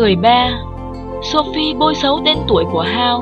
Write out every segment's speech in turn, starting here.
13. Sophie bôi xấu tên tuổi của Hal.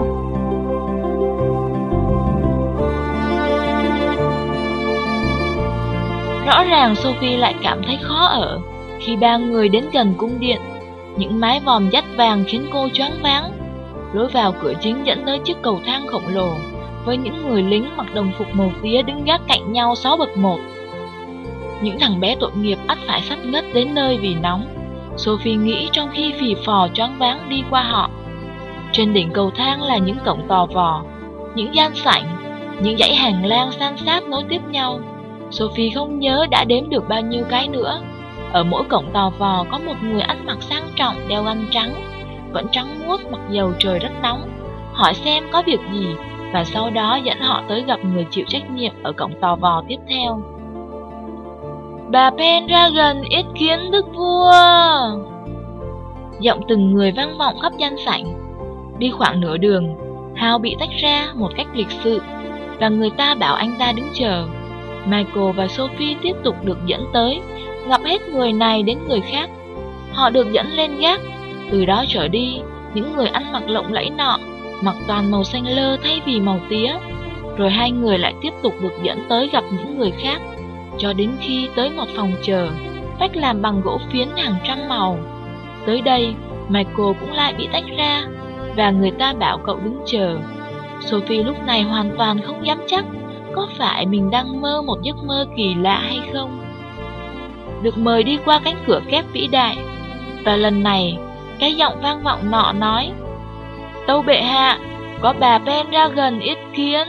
Rõ ràng Sophie lại cảm thấy khó ở khi ba người đến gần cung điện. Những mái vòm dắt vàng khiến cô choáng váng. Lối vào cửa chính dẫn tới chiếc cầu thang khổng lồ, với những người lính mặc đồng phục màu tía đứng gác cạnh nhau 6 bậc một. Những thằng bé tội nghiệp ắt phải sắp ngất đến nơi vì nóng, Sophie nghĩ trong khi phì phò choáng váng đi qua họ. Trên đỉnh cầu thang là những cổng tò vò, những gian sảnh, những dãy hành lang san sát nối tiếp nhau. Sophie không nhớ đã đếm được bao nhiêu cái nữa. Ở mỗi cổng tò vò có một người ăn mặc sang trọng, đeo găng trắng, vẫn trắng muốt mặc dầu trời rất nóng, hỏi xem có việc gì, và sau đó dẫn họ tới gặp người chịu trách nhiệm ở cổng tò vò tiếp theo. Bà Pendragon yết kiến đức vua. Giọng từng người vang vọng khắp gian sảnh. Đi khoảng nửa đường, Hal bị tách ra một cách lịch sự, và người ta bảo anh ta đứng chờ. Michael và Sophie tiếp tục được dẫn tới, gặp hết người này đến người khác. Họ được dẫn lên gác. Từ đó trở đi, những người ăn mặc lộng lẫy nọ mặc toàn màu xanh lơ thay vì màu tía. Rồi hai người lại tiếp tục được dẫn tới gặp những người khác, cho đến khi tới một phòng chờ, vách làm bằng gỗ phiến hàng trăm màu. Tới đây, Michael cũng lại bị tách ra, và người ta bảo cậu đứng chờ. Sophie lúc này hoàn toàn không dám chắc có phải mình đang mơ một giấc mơ kỳ lạ hay không. Được mời đi qua cánh cửa kép vĩ đại, và lần này, cái giọng vang vọng nọ nói: Tâu bệ hạ, có bà Pendragon yết kiến.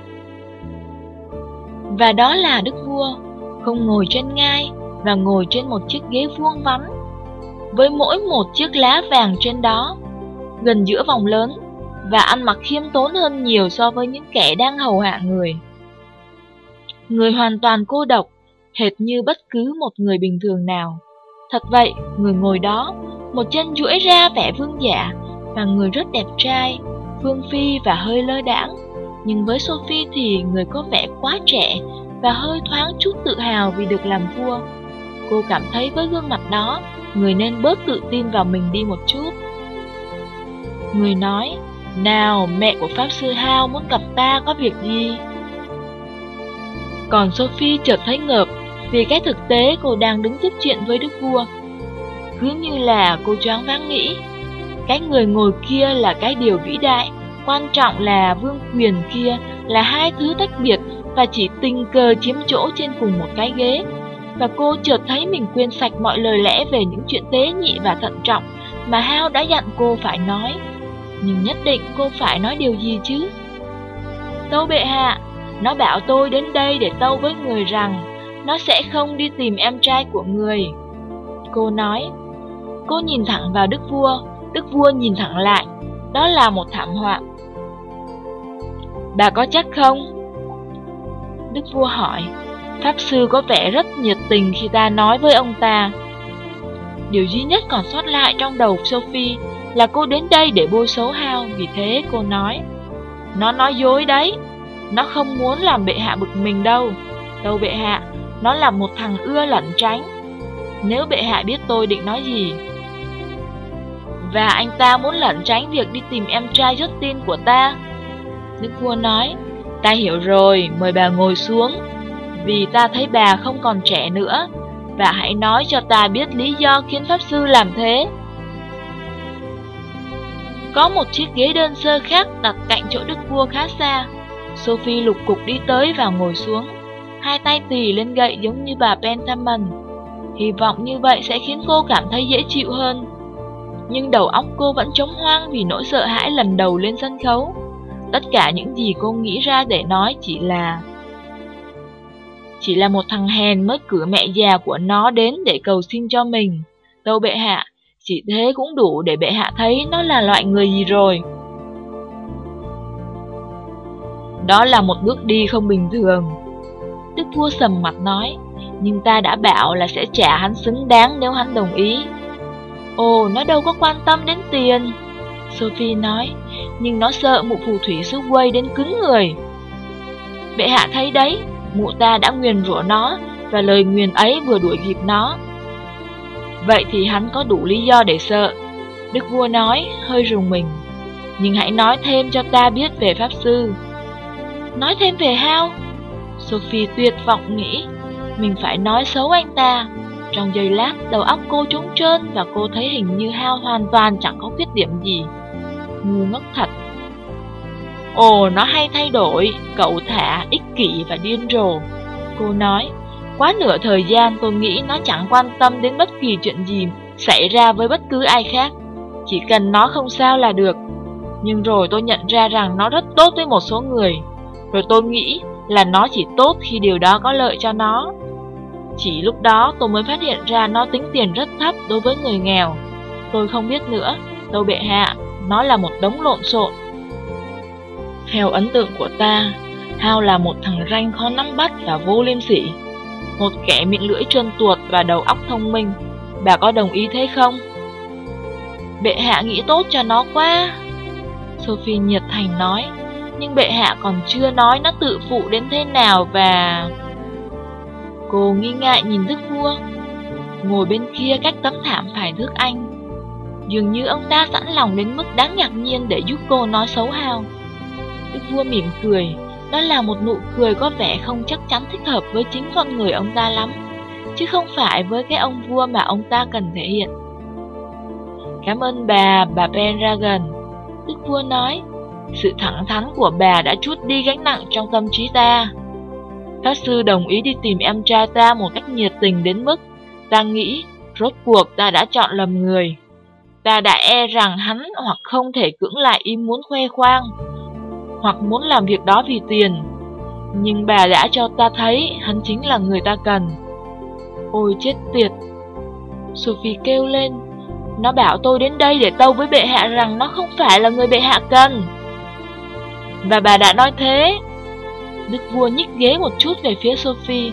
Và đó là đức vua, không ngồi trên ngai, và ngồi trên một chiếc ghế vuông vắn, với mỗi một chiếc lá vàng trên đó, gần giữa vòng lớn, và ăn mặc khiêm tốn hơn nhiều so với những kẻ đang hầu hạ người. Người hoàn toàn cô độc, hệt như bất cứ một người bình thường nào. Thật vậy, người ngồi đó, một chân duỗi ra vẻ vương giả, và người rất đẹp trai, phương phi và hơi lơ đãng. Nhưng với Sophie thì người có vẻ quá trẻ và hơi thoáng chút tự hào vì được làm vua. Cô cảm thấy với gương mặt đó, người nên bớt tự tin vào mình đi một chút. Người nói: Nào, mẹ của Pháp Sư Hal muốn gặp ta có việc gì? Còn Sophie chợt thấy ngợp, vì cái thực tế cô đang đứng tiếp chuyện với đức vua. Cứ như là cô choáng váng nghĩ, cái người ngồi kia là cái điều vĩ đại, quan trọng là vương quyền kia là hai thứ tách biệt và chỉ tình cờ chiếm chỗ trên cùng một cái ghế. Và cô chợt thấy mình quên sạch mọi lời lẽ về những chuyện tế nhị và thận trọng mà Hal đã dặn cô phải nói. Nhưng nhất định cô phải nói điều gì chứ? Tâu bệ hạ, nó bảo tôi đến đây để tâu với người rằng nó sẽ không đi tìm em trai của người. Cô nói. Cô nhìn thẳng vào đức vua nhìn thẳng lại. Đó là một thảm họa. Bà có chắc không? Đức vua hỏi. Pháp sư có vẻ rất nhiệt tình khi ta nói với ông ta. Điều duy nhất còn sót lại trong đầu Sophie là cô đến đây để bôi xấu Hal. Vì thế cô nói: Nó nói dối đấy. Nó không muốn làm bệ hạ bực mình đâu. Tâu bệ hạ, nó là một thằng ưa lẩn tránh. Nếu bệ hạ biết tôi định nói gì. Và anh ta muốn lẩn tránh việc đi tìm em trai Justin của ta. Đức vua nói: Ta hiểu rồi, mời bà ngồi xuống, vì ta thấy bà không còn trẻ nữa. Và hãy nói cho ta biết lý do khiến pháp sư làm thế. Có một chiếc ghế đơn sơ khác đặt cạnh chỗ đức vua khá xa. Sophie lục cục đi tới và ngồi xuống, hai tay tì lên gậy giống như bà Penthamon. Hy vọng như vậy sẽ khiến cô cảm thấy dễ chịu hơn. Nhưng đầu óc cô vẫn trống hoang vì nỗi sợ hãi lần đầu lên sân khấu. Tất cả những gì cô nghĩ ra để nói chỉ là một thằng hèn mới cử mẹ già của nó đến để cầu xin cho mình. Tâu bệ hạ, chỉ thế cũng đủ để bệ hạ thấy nó là loại người gì rồi. Đó là một bước đi không bình thường. Đức vua sầm mặt nói. Nhưng ta đã bảo là sẽ trả hắn xứng đáng nếu hắn đồng ý. Ồ, nó đâu có quan tâm đến tiền, Sophie nói. Nhưng nó sợ mụ phù thủy xứ Quây đến cứng người. Bệ hạ thấy đấy, mụ ta đã nguyền rủa nó, và lời nguyền ấy vừa đuổi kịp nó. Vậy thì hắn có đủ lý do để sợ. Đức vua nói, hơi rùng mình. Nhưng hãy nói thêm cho ta biết về Pháp Sư. Nói thêm về Hao? Sophie tuyệt vọng nghĩ mình phải nói xấu anh ta. Trong giây lát, đầu óc cô trống trơn và cô thấy hình như Hao hoàn toàn chẳng có khuyết điểm gì. Ngu ngốc thật. Ồ, nó hay thay đổi, cẩu thả, ích kỷ và điên rồ. Cô nói, quá nửa thời gian tôi nghĩ nó chẳng quan tâm đến bất kỳ chuyện gì xảy ra với bất cứ ai khác. Chỉ cần nó không sao là được. Nhưng rồi tôi nhận ra rằng nó rất tốt với một số người. Rồi tôi nghĩ là nó chỉ tốt khi điều đó có lợi cho nó. Chỉ lúc đó tôi mới phát hiện ra nó tính tiền rất thấp đối với người nghèo. Tôi không biết nữa, đâu bệ hạ, nó là một đống lộn xộn. Theo ấn tượng của ta, Hao là một thằng ranh khó nắm bắt và vô liêm sỉ. Một kẻ miệng lưỡi trơn tuột và đầu óc thông minh. Bà có đồng ý thế không? Bệ hạ nghĩ tốt cho nó quá, Sophie nhiệt thành nói. Nhưng bệ hạ còn chưa nói nó tự phụ đến thế nào và... Cô nghi ngại nhìn đức vua, ngồi bên kia cách tấm thảm phải thước anh. Dường như ông ta sẵn lòng đến mức đáng ngạc nhiên để giúp cô nói xấu Hao. Đức vua mỉm cười, đó là một nụ cười có vẻ không chắc chắn thích hợp với chính con người ông ta lắm, chứ không phải với cái ông vua mà ông ta cần thể hiện. Cảm ơn bà Pendragon, đức vua nói. Sự thẳng thắn của bà đã trút đi gánh nặng trong tâm trí ta. Pháp sư đồng ý đi tìm em trai ta một cách nhiệt tình đến mức ta nghĩ rốt cuộc ta đã chọn lầm người. Ta đã e rằng hắn hoặc không thể cưỡng lại ý muốn khoe khoang, hoặc muốn làm việc đó vì tiền. Nhưng bà đã cho ta thấy hắn chính là người ta cần. Ôi chết tiệt, Sophie kêu lên. Nó bảo tôi đến đây để tâu với bệ hạ rằng nó không phải là người bệ hạ cần. Và bà đã nói thế. Đức vua nhích ghế một chút về phía Sophie.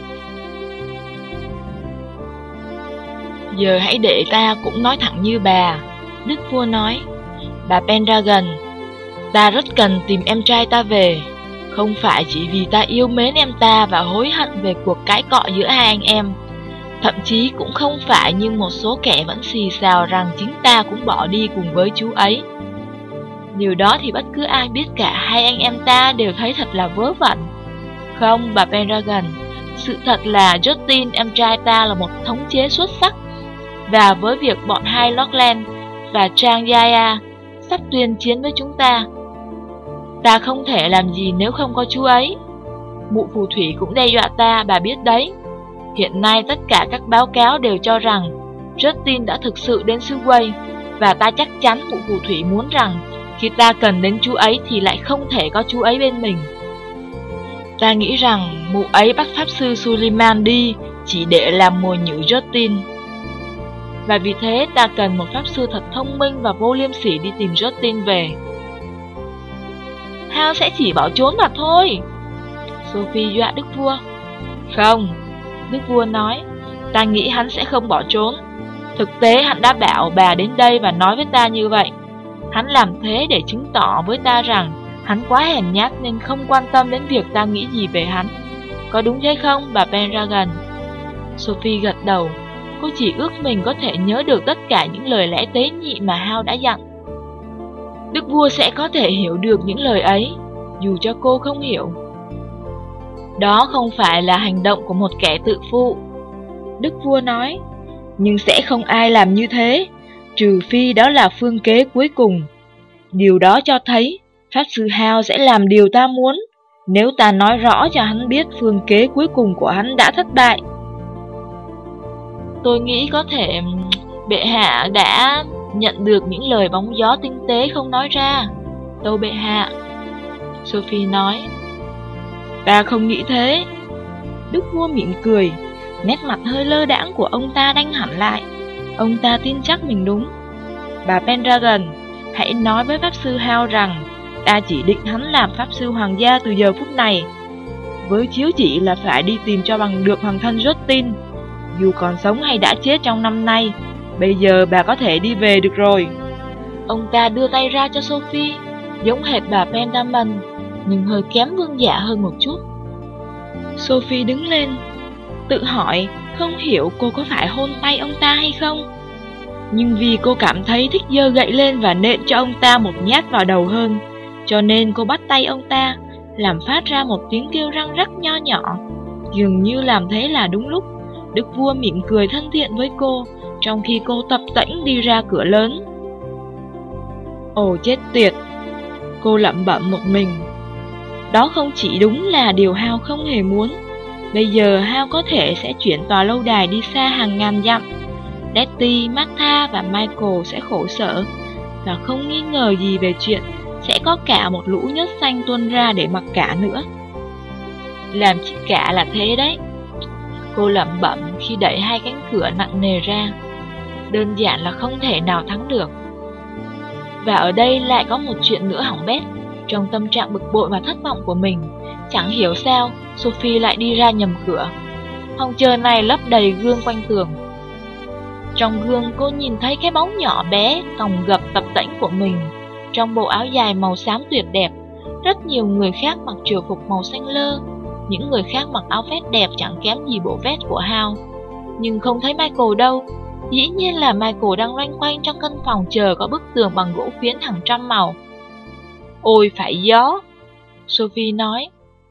Giờ hãy để ta cũng nói thẳng như bà, đức vua nói. Bà Pendragon, ta rất cần tìm em trai ta về. Không phải chỉ vì ta yêu mến em ta và hối hận về cuộc cãi cọ giữa hai anh em. Thậm chí cũng không phải như một số kẻ vẫn xì xào rằng chính ta cũng bỏ đi cùng với chú ấy. Điều đó thì bất cứ ai biết cả hai anh em ta đều thấy thật là vớ vẩn. Không, bà Pendragon, sự thật là Justin, em trai ta là một thống chế xuất sắc. Và với việc bọn hai Lockland và Trang Yaya sắp tuyên chiến với chúng ta không thể làm gì nếu không có chú ấy. Mụ phù thủy cũng đe dọa ta, bà biết đấy. Hiện nay tất cả các báo cáo đều cho rằng Justin đã thực sự đến xứ Wales. Và ta chắc chắn mụ phù thủy muốn rằng khi ta cần đến chú ấy thì lại không thể có chú ấy bên mình. Ta nghĩ rằng mụ ấy bắt pháp sư Suleiman đi chỉ để làm mồi nhử Justin. Và vì thế ta cần một pháp sư thật thông minh và vô liêm sỉ đi tìm Justin về. Hao sẽ chỉ bỏ trốn mà thôi, Sophie dọa đức vua. Không, đức vua nói, ta nghĩ hắn sẽ không bỏ trốn. Thực tế hắn đã bảo bà đến đây và nói với ta như vậy. Hắn làm thế để chứng tỏ với ta rằng hắn quá hèn nhát nên không quan tâm đến việc ta nghĩ gì về hắn. Có đúng thế không, bà Pendragon? Sophie gật đầu. Cô chỉ ước mình có thể nhớ được tất cả những lời lẽ tế nhị mà Hao đã dặn. Đức vua sẽ có thể hiểu được những lời ấy, dù cho cô không hiểu. Đó không phải là hành động của một kẻ tự phụ, đức vua nói. Nhưng sẽ không ai làm như thế, trừ phi đó là phương kế cuối cùng. Điều đó cho thấy pháp sư Hao sẽ làm điều ta muốn, nếu ta nói rõ cho hắn biết phương kế cuối cùng của hắn đã thất bại. Tôi nghĩ có thể bệ hạ đã nhận được những lời bóng gió tinh tế không nói ra. Tâu bệ hạ, Sophie nói. Ta không nghĩ thế. Đức vua mỉm cười, nét mặt hơi lơ đãng của ông ta đanh hẳn lại. Ông ta tin chắc mình đúng. Bà Pendragon, hãy nói với pháp sư Hao rằng ta chỉ định hắn làm pháp sư hoàng gia từ giờ phút này, với chiếu chỉ là phải đi tìm cho bằng được hoàng thân Justin. Dù còn sống hay đã chết trong năm nay, bây giờ bà có thể đi về được rồi. Ông ta đưa tay ra cho Sophie, giống hệt bà Pendragon, nhưng hơi kém vương giả hơn một chút. Sophie đứng lên, tự hỏi không hiểu cô có phải hôn tay ông ta hay không. Nhưng vì cô cảm thấy thích giơ gậy lên và nện cho ông ta một nhát vào đầu hơn, cho nên cô bắt tay ông ta, làm phát ra một tiếng kêu răng rắc nho nhỏ. Dường như làm thế là đúng lúc. Đức vua mỉm cười thân thiện với cô, trong khi cô tập tễnh đi ra cửa lớn. Ồ chết tiệt, cô lẩm bẩm một mình. Đó không chỉ đúng là điều Hao không hề muốn. Bây giờ Hao có thể sẽ chuyển tòa lâu đài đi xa hàng ngàn dặm. Letty, Martha và Michael sẽ khổ sở, và không nghi ngờ gì về chuyện sẽ có cả một lũ nhớt xanh tuôn ra để mặc cả nữa. Làm chị cả là thế đấy, cô lẩm bẩm khi đẩy hai cánh cửa nặng nề ra. Đơn giản là không thể nào thắng được. Và ở đây lại có một chuyện nữa hỏng bét. Trong tâm trạng bực bội và thất vọng của mình, chẳng hiểu sao Sophie lại đi ra nhầm cửa. Phòng chờ này lấp đầy gương quanh tường. Trong gương cô nhìn thấy cái bóng nhỏ bé còng gập tập tễnh của mình trong bộ áo dài màu xám tuyệt đẹp. Rất nhiều người khác mặc triều phục màu xanh lơ, những người khác mặc áo vest đẹp chẳng kém gì bộ vest của Hao. Nhưng không thấy Michael đâu. Dĩ nhiên là Michael đang loanh quanh trong căn phòng chờ có bức tường bằng gỗ phiến hàng trăm màu. Ôi phải gió, Sophie nói.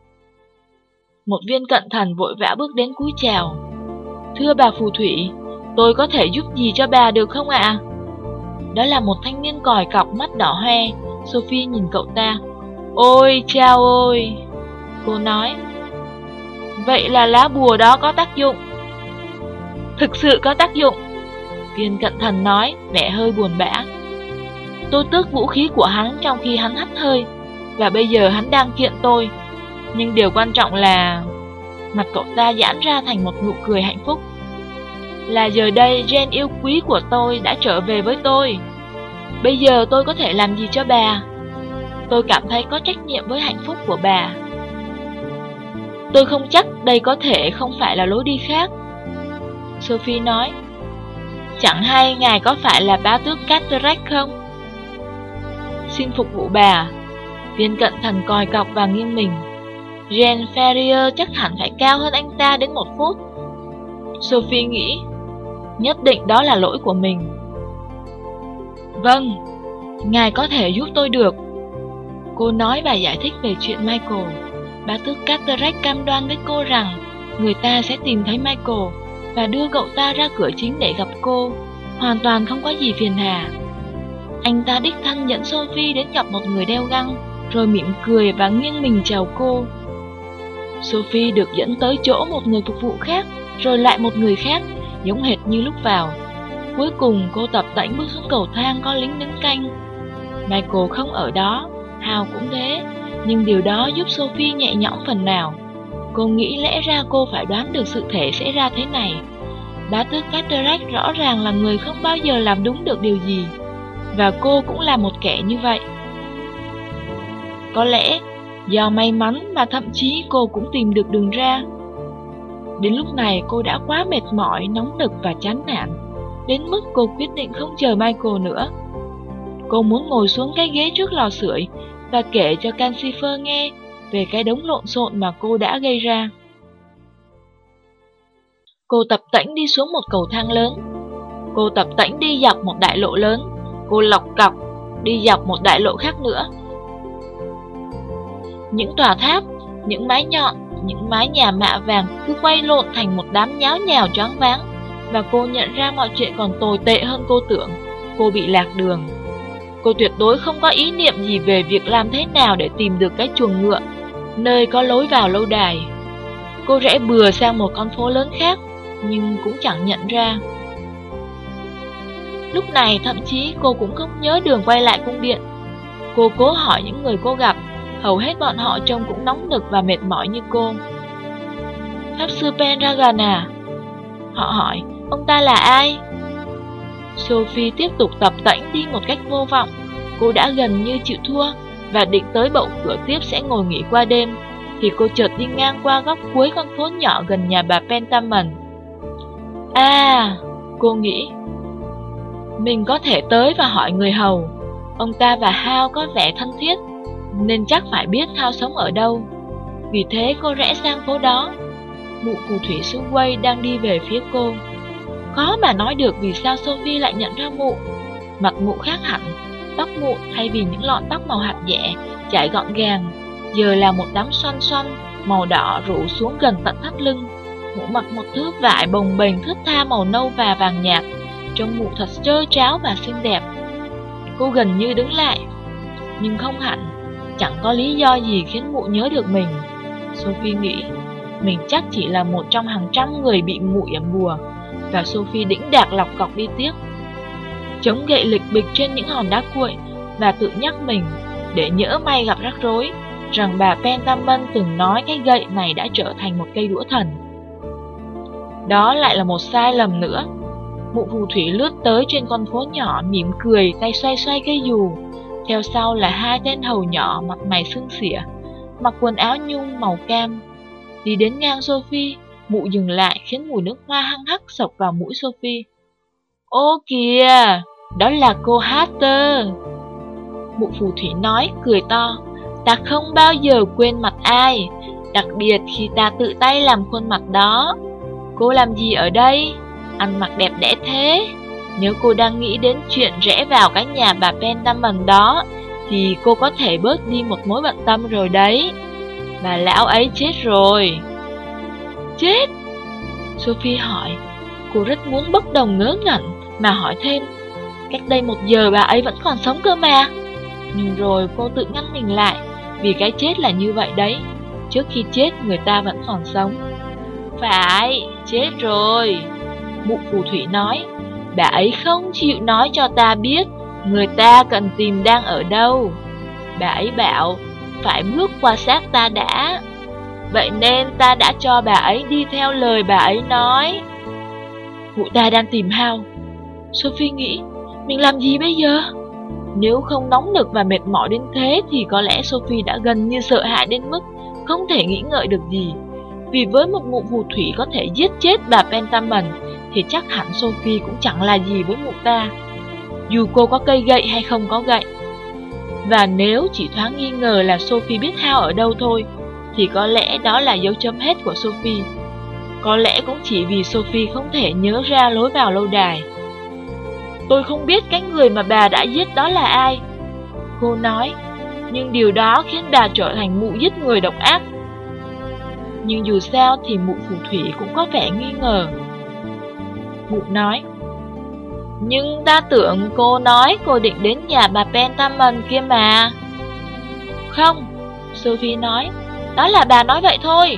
Một viên cận thần vội vã bước đến cúi chào. Thưa bà phù thủy, tôi có thể giúp gì cho bà được không ạ? Đó là một thanh niên còi cọc mắt đỏ hoe. Sophie nhìn cậu ta. Ôi chao ôi, cô nói. Vậy là lá bùa đó có tác dụng? Thực sự có tác dụng, viên cận thần nói, vẻ hơi buồn bã. Tôi tước vũ khí của hắn trong khi hắn hắt hơi, và bây giờ hắn đang kiện tôi. Nhưng điều quan trọng là... Mặt cậu ta giãn ra thành một nụ cười hạnh phúc. Là giờ đây Jane yêu quý của tôi đã trở về với tôi. Bây giờ tôi có thể làm gì cho bà? Tôi cảm thấy có trách nhiệm với hạnh phúc của bà. Tôi không chắc đây có thể không phải là lối đi khác, Sophie nói. Chẳng hay ngài có phải là bá tước Cataract không? Xin phục vụ bà. Viên cận thần còi cọc và nghiêng mình. Jane Ferrier chắc hẳn phải cao hơn anh ta đến 1 phút. Sophie nghĩ, nhất định đó là lỗi của mình. Vâng, ngài có thể giúp tôi được, cô nói và giải thích về chuyện Michael. Bá tước Cataract cam đoan với cô rằng người ta sẽ tìm thấy Michael và đưa cậu ta ra cửa chính để gặp cô, hoàn toàn không có gì phiền hà. Anh ta đích thân dẫn Sophie đến gặp một người đeo găng, rồi mỉm cười và nghiêng mình chào cô. Sophie được dẫn tới chỗ một người phục vụ khác, rồi lại một người khác, giống hệt như lúc vào. Cuối cùng cô tập tễnh bước xuống cầu thang có lính đứng canh. Michael không ở đó, Hao cũng thế, nhưng điều đó giúp Sophie nhẹ nhõm phần nào. Cô nghĩ lẽ ra cô phải đoán được sự thể sẽ ra thế này. Bá tước Cataract rõ ràng là người không bao giờ làm đúng được điều gì, và cô cũng là một kẻ như vậy. Có lẽ do may mắn mà thậm chí cô cũng tìm được đường ra. Đến lúc này cô đã quá mệt mỏi, nóng nực và chán nản, đến mức cô quyết định không chờ Michael nữa. Cô muốn ngồi xuống cái ghế trước lò sưởi và kể cho Calcifer nghe về cái đống lộn xộn mà cô đã gây ra. Cô tập tễnh đi xuống một cầu thang lớn. Cô tập tễnh đi dọc một đại lộ lớn. Cô lọc cọc đi dọc một đại lộ khác nữa. Những tòa tháp, những mái nhọn, những mái nhà mạ vàng cứ quay lộn thành một đám nháo nhào choáng váng. Và cô nhận ra mọi chuyện còn tồi tệ hơn cô tưởng. Cô bị lạc đường. Cô tuyệt đối không có ý niệm gì về việc làm thế nào để tìm được cái chuồng ngựa, nơi có lối vào lâu đài. Cô rẽ bừa sang một con phố lớn khác, nhưng cũng chẳng nhận ra. Lúc này thậm chí cô cũng không nhớ đường quay lại cung điện. Cô cố hỏi những người cô gặp, hầu hết bọn họ trông cũng nóng nực và mệt mỏi như cô. Pháp sư Pendragon à? Họ hỏi, ông ta là ai? Sophie tiếp tục tập tễnh đi một cách vô vọng. Cô đã gần như chịu thua và định tới bậu cửa tiếp sẽ ngồi nghỉ qua đêm, thì cô chợt đi ngang qua góc cuối con phố nhỏ gần nhà bà Pentamon. À, cô nghĩ, mình có thể tới và hỏi người hầu. Ông ta và Hao có vẻ thân thiết, nên chắc phải biết Hao sống ở đâu. Vì thế cô rẽ sang phố đó. Mụ phù thủy xứ Quay đang đi về phía cô. Khó mà nói được vì sao Sophie lại nhận ra mụ. Mặt mụ khác hẳn, tóc mụ thay vì những lọn tóc màu hạt dẻ chải gọn gàng, giờ là một đám xoăn xoăn màu đỏ rủ xuống gần tận thắt lưng. Mụ mặc một thứ vải bồng bềnh thướt tha màu nâu và vàng nhạt, trông mụ thật trơ tráo và xinh đẹp. Cô gần như đứng lại, nhưng không hẳn, chẳng có lý do gì khiến mụ nhớ được mình. Sophie nghĩ, mình chắc chỉ là một trong hàng trăm người bị mụ yểm bùa, và Sophie đĩnh đạc lọc cọc đi tiếp, chống gậy lịch bịch trên những hòn đá cuội, và tự nhắc mình, để nhỡ may gặp rắc rối, rằng bà Pentamen từng nói cái gậy này đã trở thành một cây đũa thần. Đó lại là một sai lầm nữa. Mụ phù thủy lướt tới trên con phố nhỏ, mỉm cười, tay xoay xoay cây dù. Theo sau là hai tên hầu nhỏ mặt mày sưng xỉa, mặc quần áo nhung màu cam. Đi đến ngang Sophie, mụ dừng lại khiến mùi nước hoa hăng hắc xộc vào mũi Sophie. Ô kìa, đó là cô Hatter. Mụ phù thủy nói, cười to. Ta không bao giờ quên mặt ai, đặc biệt khi ta tự tay làm khuôn mặt đó. Cô làm gì ở đây? Ăn mặc đẹp đẽ thế. Nếu cô đang nghĩ đến chuyện rẽ vào cái nhà bà Pentamen đó, thì cô có thể bớt đi một mối bận tâm rồi đấy. Bà lão ấy chết rồi. Chết? Sophie hỏi. Cô rất muốn bốc đồng ngớ ngẩn mà hỏi thêm. Cách đây 1 giờ bà ấy vẫn còn sống cơ mà. Nhưng rồi cô tự ngăn mình lại, vì cái chết là như vậy đấy. Trước khi chết người ta vẫn còn sống. Phải, chết rồi. Mụ phù thủy nói. Bà ấy không chịu nói cho ta biết người ta cần tìm đang ở đâu. Bà ấy bảo phải bước qua xác ta đã. Vậy nên ta đã cho bà ấy đi theo lời bà ấy nói. Mụ ta đang tìm Hao. Sophie nghĩ, mình làm gì bây giờ? Nếu không nóng nực và mệt mỏi đến thế thì có lẽ Sophie đã gần như sợ hãi đến mức không thể nghĩ ngợi được gì. Vì với một mụ phù thủy có thể giết chết bà Pentamen thì chắc hẳn Sophie cũng chẳng là gì với mụ ta, dù cô có cây gậy hay không có gậy. Và nếu chỉ thoáng nghi ngờ là Sophie biết Hao ở đâu thôi, thì có lẽ đó là dấu chấm hết của Sophie. Có lẽ cũng chỉ vì Sophie không thể nhớ ra lối vào lâu đài. Tôi không biết cái người mà bà đã giết đó là ai, cô nói, nhưng điều đó khiến bà trở thành mụ giết người độc ác. Nhưng dù sao thì mụ phù thủy cũng có vẻ nghi ngờ. Mụ nói, nhưng ta tưởng cô nói cô định đến nhà bà Pentamen kia mà. Không, Sophie nói, đó là bà nói vậy thôi.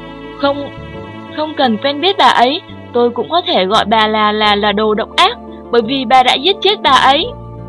Không cần quen biết bà ấy, tôi cũng có thể gọi bà là đồ độc ác, bởi vì bà đã giết chết bà ấy.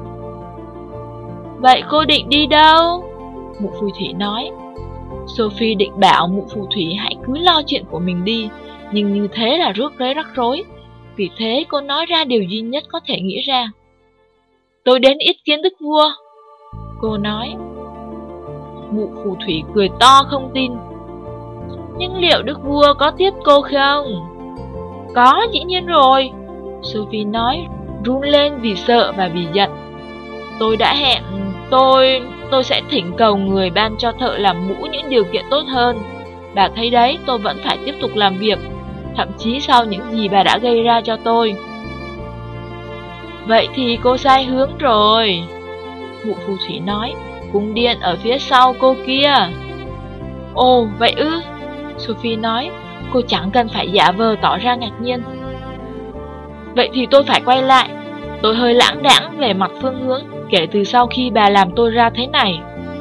Vậy cô định đi đâu? Mụ phù thủy nói. Sophie định bảo mụ phù thủy hãy cứ lo chuyện của mình đi, nhưng như thế là rắc rối. Vì thế cô nói ra điều duy nhất có thể nghĩ ra. Tôi đến ý kiến đức vua, cô nói. Mụ phù thủy cười to không tin. Nhưng liệu đức vua có tiếp cô không? Có, dĩ nhiên rồi, Sophie nói, run lên vì sợ và vì giận. Tôi đã hẹn, tôi sẽ thỉnh cầu người ban cho thợ làm mũ những điều kiện tốt hơn. Bà thấy đấy, tôi vẫn phải tiếp tục làm việc, thậm chí sau những gì bà đã gây ra cho tôi. Vậy thì cô sai hướng rồi, mụ phù thủy nói, cung điện ở phía sau cô kia. Ồ, vậy ư? Sophie nói, cô chẳng cần phải giả vờ tỏ ra ngạc nhiên. Vậy thì tôi phải quay lại. Tôi hơi lãng đãng về mặt phương hướng kể từ sau khi bà làm tôi ra thế này.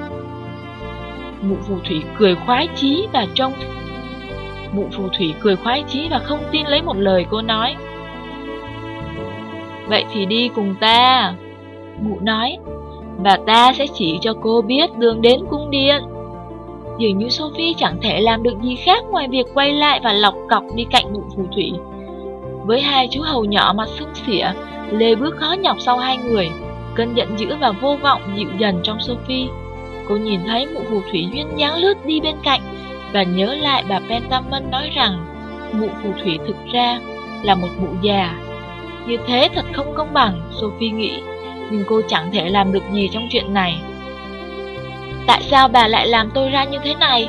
Mụ phù thủy cười khoái chí và không tin lấy một lời cô nói. Vậy thì đi cùng ta, mụ nói, và ta sẽ chỉ cho cô biết đường đến cung điện. Dường như Sophie chẳng thể làm được gì khác ngoài việc quay lại và lọc cọc đi cạnh mụ phù thủy. Với hai chú hầu nhỏ mặt sưng xỉa, lê bước khó nhọc sau hai người, cơn giận dữ và vô vọng dịu dần trong Sophie. Cô nhìn thấy mụ phù thủy duyên dáng lướt đi bên cạnh và nhớ lại bà Pentamen nói rằng mụ phù thủy thực ra là một mụ già. Như thế thật không công bằng, Sophie nghĩ, nhưng cô chẳng thể làm được gì trong chuyện này. Tại sao bà lại làm tôi ra như thế này?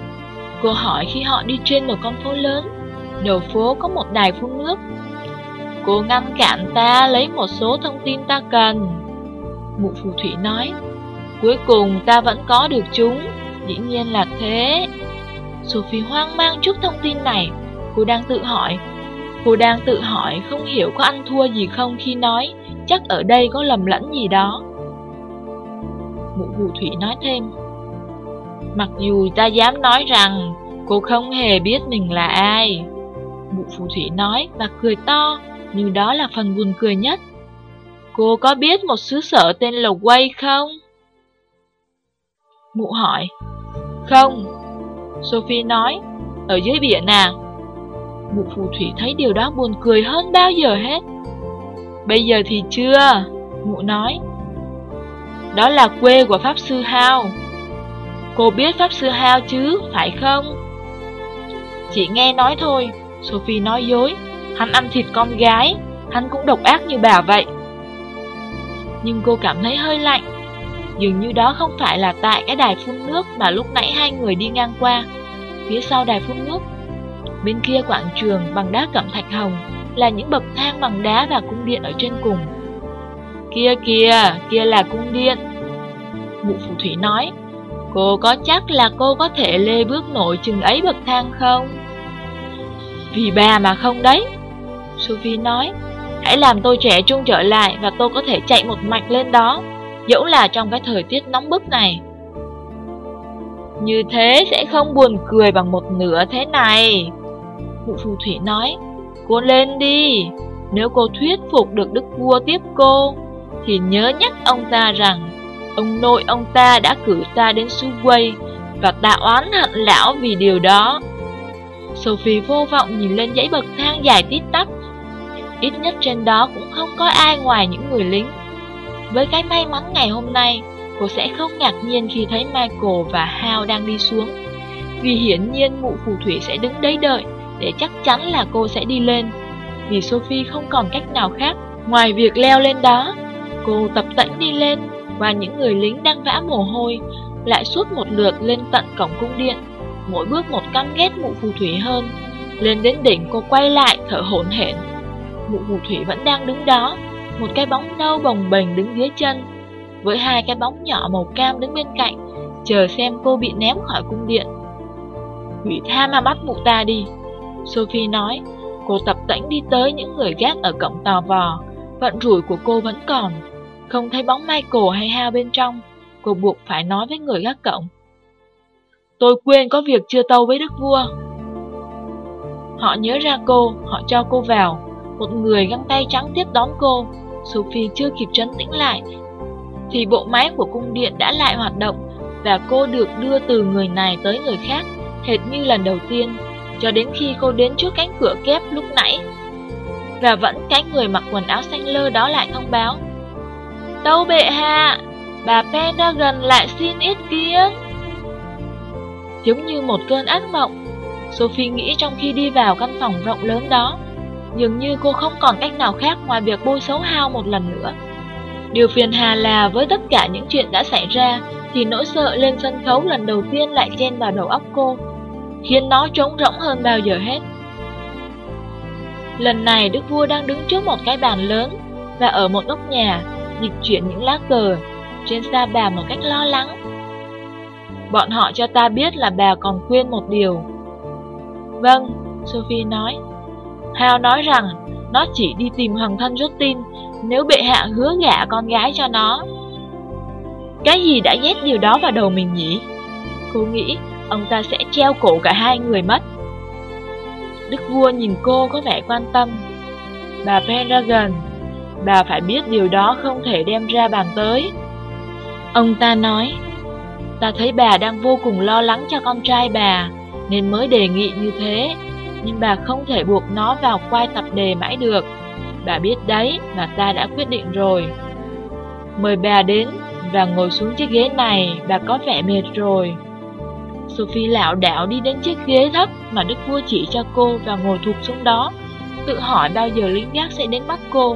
Cô hỏi khi họ đi trên một con phố lớn. Đầu phố có một đài phun nước. Cô ngăn cản ta lấy một số thông tin ta cần. Mụ phù thủy nói, cuối cùng ta vẫn có được chúng. Dĩ nhiên là thế. Sophie hoang mang trước thông tin này. Cô đang tự hỏi không hiểu có ăn thua gì không khi nói chắc ở đây có lầm lẫn gì đó. Mụ phù thủy nói thêm, mặc dù ta dám nói rằng cô không hề biết mình là ai. Mụ phù thủy nói và cười to, nhưng đó là phần buồn cười nhất. Cô có biết một xứ sở tên là Wei không? Mụ hỏi. Không. Sophie nói, ở dưới biển à? Mụ phù thủy thấy điều đó buồn cười hơn bao giờ hết. Bây giờ thì chưa, mụ nói. Đó là quê của Pháp Sư Hao. Cô biết Pháp Sư Hao chứ, phải không? Chỉ nghe nói thôi, Sophie nói dối. Hắn ăn thịt con gái, hắn cũng độc ác như bà vậy. Nhưng cô cảm thấy hơi lạnh. Dường như đó không phải là tại cái đài phun nước mà lúc nãy hai người đi ngang qua. Phía sau đài phun nước, bên kia quảng trường bằng đá cẩm thạch hồng, là những bậc thang bằng đá và cung điện ở trên cùng. Kia kìa, kia là cung điện. Mụ phù thủy nói, cô có chắc là cô có thể lê bước nổi chừng ấy bậc thang không? Vì bà mà không đấy. Sophie nói, hãy làm tôi trẻ trung trở lại và tôi có thể chạy một mạch lên đó, dẫu là trong cái thời tiết nóng bức này. Như thế sẽ không buồn cười bằng một nửa thế này. Mụ phù thủy nói, cô lên đi. Nếu cô thuyết phục được đức vua tiếp cô, thì nhớ nhắc ông ta rằng ông nội ông ta đã cử ta đến xứ Wei và ta oán hận lão vì điều đó. Sophie vô vọng nhìn lên dãy bậc thang dài tít tắp. Ít nhất trên đó cũng không có ai ngoài những người lính. Với cái may mắn ngày hôm nay, cô sẽ không ngạc nhiên khi thấy Michael và Hal đang đi xuống, vì hiển nhiên mụ phù thủy sẽ đứng đấy đợi để chắc chắn là cô sẽ đi lên. Vì Sophie không còn cách nào khác ngoài việc leo lên đó. Cô tập tễnh đi lên qua những người lính đang vã mồ hôi, lại suốt một lượt lên tận cổng cung điện, mỗi bước một căm ghét mụ phù thủy hơn. Lên đến đỉnh, cô quay lại thở hổn hển. Mụ phù thủy vẫn đang đứng đó, một cái bóng nâu bồng bềnh đứng dưới chân, với hai cái bóng nhỏ màu cam đứng bên cạnh, chờ xem cô bị ném khỏi cung điện. Quỷ tha mà bắt mụ ta đi, Sophie nói. Cô tập tễnh đi tới những người gác ở cổng tò vò. Vận rủi của cô vẫn còn. Không thấy bóng Michael hay Hal bên trong, cô buộc phải nói với người gác cổng. Tôi quên có việc chưa tâu với đức vua. Họ nhớ ra cô, họ cho cô vào. Một người găng tay trắng tiếp đón cô. Sophie chưa kịp trấn tĩnh lại thì bộ máy của cung điện đã lại hoạt động, và cô được đưa từ người này tới người khác, hệt như lần đầu tiên, cho đến khi cô đến trước cánh cửa kép lúc nãy. Và vẫn cái người mặc quần áo xanh lơ đó lại thông báo. Tâu bệ hạ, bà Pendragon lại xin ý kiến. Giống như một cơn ác mộng, Sophie nghĩ trong khi đi vào căn phòng rộng lớn đó. Dường như cô không còn cách nào khác ngoài việc bôi xấu Hal một lần nữa. Điều phiền hà là với tất cả những chuyện đã xảy ra, thì nỗi sợ lên sân khấu lần đầu tiên lại chen vào đầu óc cô, khiến nó trống rỗng hơn bao giờ hết. Lần này đức vua đang đứng trước một cái bàn lớn, và ở một góc nhà, dịch chuyển những lá cờ trên sa bàn một cách lo lắng. Bọn họ cho ta biết là bà còn quên một điều. Vâng, Sophie nói. Hal nói rằng nó chỉ đi tìm hoàng thân Justin nếu bệ hạ hứa gả con gái cho nó. Cái gì đã nhét điều đó vào đầu mình nhỉ? Cô nghĩ ông ta sẽ treo cổ cả hai người mất. Đức vua nhìn cô có vẻ quan tâm. Bà Pendragon, bà phải biết điều đó không thể đem ra bàn tới. Ông ta nói, ta thấy bà đang vô cùng lo lắng cho con trai bà, nên mới đề nghị như thế. Nhưng bà không thể buộc nó vào quai tập đề mãi được. Bà biết đấy, và ta đã quyết định rồi. Mời bà đến và ngồi xuống chiếc ghế này, bà có vẻ mệt rồi. Sophie lảo đảo đi đến chiếc ghế thấp mà đức vua chỉ cho cô và ngồi thụp xuống đó, tự hỏi bao giờ lính gác sẽ đến bắt cô.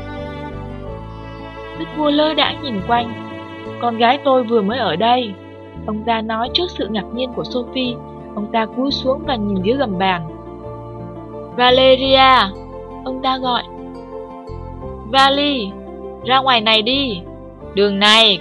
Đức vua lơ đãng nhìn quanh. Con gái tôi vừa mới ở đây, ông ta nói trước sự ngạc nhiên của Sophie. Ông ta cúi xuống và nhìn dưới gầm bàn. Valeria, ông ta gọi. Vali, ra ngoài này đi. Đường này.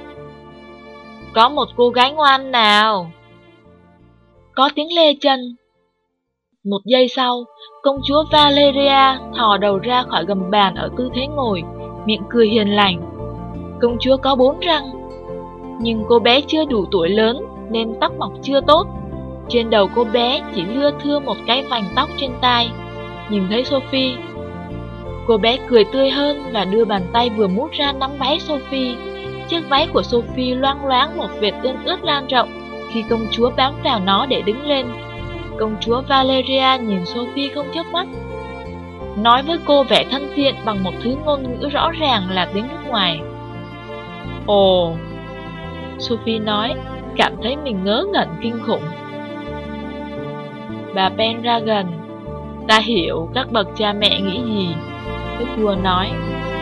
Có một cô gái ngoan nào. Có tiếng lê chân. Một giây sau, công chúa Valeria thò đầu ra khỏi gầm bàn ở tư thế ngồi, miệng cười hiền lành. Công chúa có 4 răng, nhưng cô bé chưa đủ tuổi lớn nên tóc mọc chưa tốt. Trên đầu cô bé chỉ lưa thưa một cái vành tóc trên tai. Nhìn thấy Sophie, cô bé cười tươi hơn và đưa bàn tay vừa mút ra nắm váy Sophie. Chiếc váy của Sophie loang loáng một vệt ươn ướt lan rộng khi công chúa bám vào nó để đứng lên. Công chúa Valeria nhìn Sophie không chớp mắt, nói với cô vẻ thân thiện bằng một thứ ngôn ngữ rõ ràng là tiếng nước ngoài. Ồ, Sophie nói, cảm thấy mình ngớ ngẩn kinh khủng. Bà Pendragon, ta hiểu các bậc cha mẹ nghĩ gì, đức vua nói.